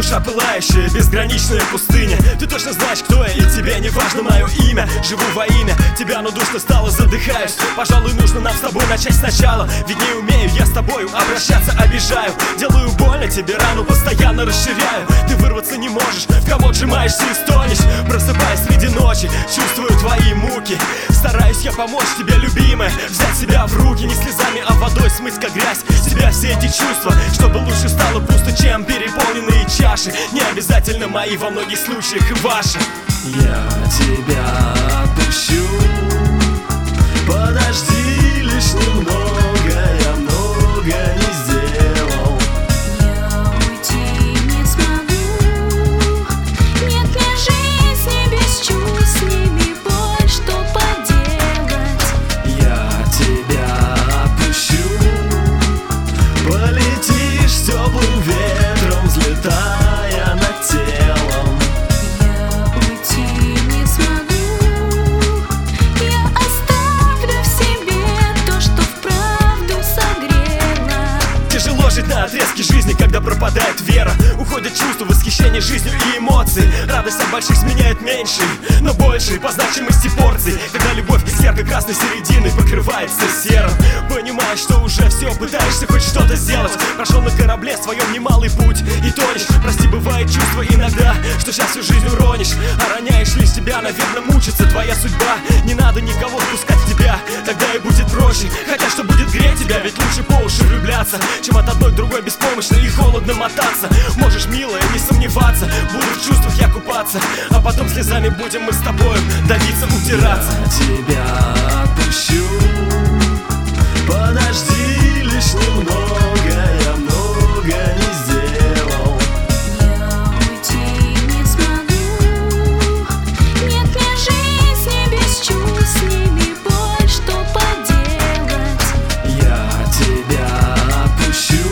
душа пылающая, безграничная пустыня. Ты точно знаешь, кто я, и тебе не важно мое имя. Живу во имя тебя, но душно стало, задыхаюсь. Пожалуй, нужно нам с тобой начать сначала, ведь не умею я с тобою обращаться, обижаю. Делаю больно тебе, рану постоянно расширяю. Ты вырваться не можешь, в комок сжимаешься и стонешь. Просыпаясь среди ночи, чувствую твои муки. Стараюсь я помочь тебе, любимая, взять себя в руки. Не слезами, а водой смыть как грязь с тебя все эти чувства, чтобы лучше стало пусто, чем переполненные чаши. Не обязательно мои во многих случаях и ваши. Я тебя отпущу, подожди лишь немного, я много не сделал. Я уйти не смогу, нет ни жизни без чувств, ни боль, что поделать. Я тебя отпущу, полетишь теплым ветром, взлетая над телом. Я уйти не смогу, я оставлю в себе то, что вправду согрело. Тяжело жить на отрезке жизни, когда пропадает вера. Уходят чувства, восхищение жизнью и эмоции. Радость от больших сменяет меньшей, но большей по значимости порций. Когда любовь с ярко-красной серединой покрывается серым, понимаешь, что уже все, пытаешься хоть что-то сделать. Прошел на корабле своем немалый путь и тонешь. Прости, бывает чувство иногда, что сейчас всю жизнь уронишь, а роняешь лишь себя, наверное, мучится твоя судьба. Не надо никого впускать в тебя, тогда и будет проще. Хотя что будет греть тебя, ведь лучше по уши влюбляться, чем от одной к другой беспомощно и холодно мотаться. Можешь, милая, не сомневаться, буду в чувствах я купаться, а потом слезами будем мы с тобой давиться, утираться. Я тебя отпущу, подожди лишь немного, я много не сделал. Я уйти не смогу, нет ни жизни без чувств, ни боль, что поделать. Я тебя отпущу,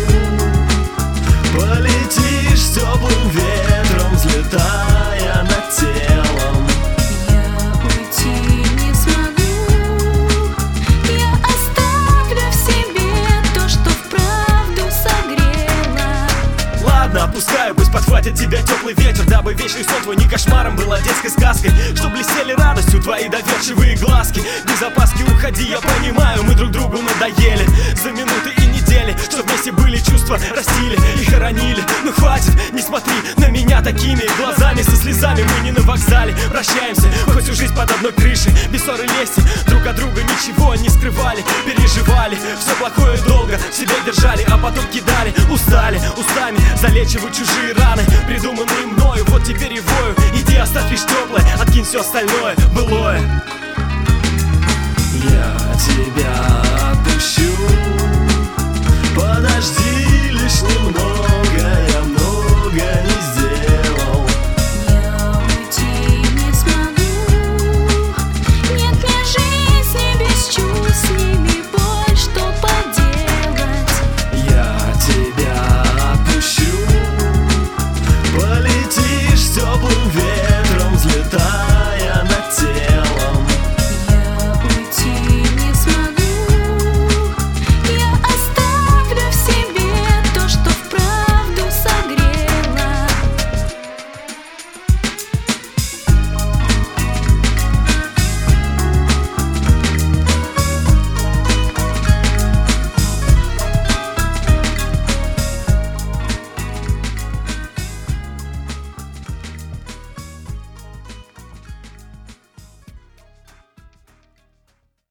полетишь теплым ветром, взлетая над телом. Я уйти не смогу, я оставлю в себе то, что вправду согрело. Ладно, опускаю, пусть подхватит тебя теплый ветер, дабы вечный сон твой не кошмаром был, а детской сказкой. Чтоб блестели радостью твои доверчивые глазки. Без опаски уходи, я понимаю, мы друг другу надоели. За минуты и недели, что вместе были, чувства растили и хоронили. Ну хватит, не смотри на меня такими глазами, со слезами мы не на вокзале. Прощаемся, хоть всю жизнь под одной крышей, без ссоры лести, друг от друга ничего не скрывали. Переживали, все плохое долго в себе держали, а потом кидали. Устали, устами залечивать чужие раны, придуманные мною, вот теперь и вою. Иди, оставь лишь теплое, откинь все остальное, былое. Я тебя отпущу,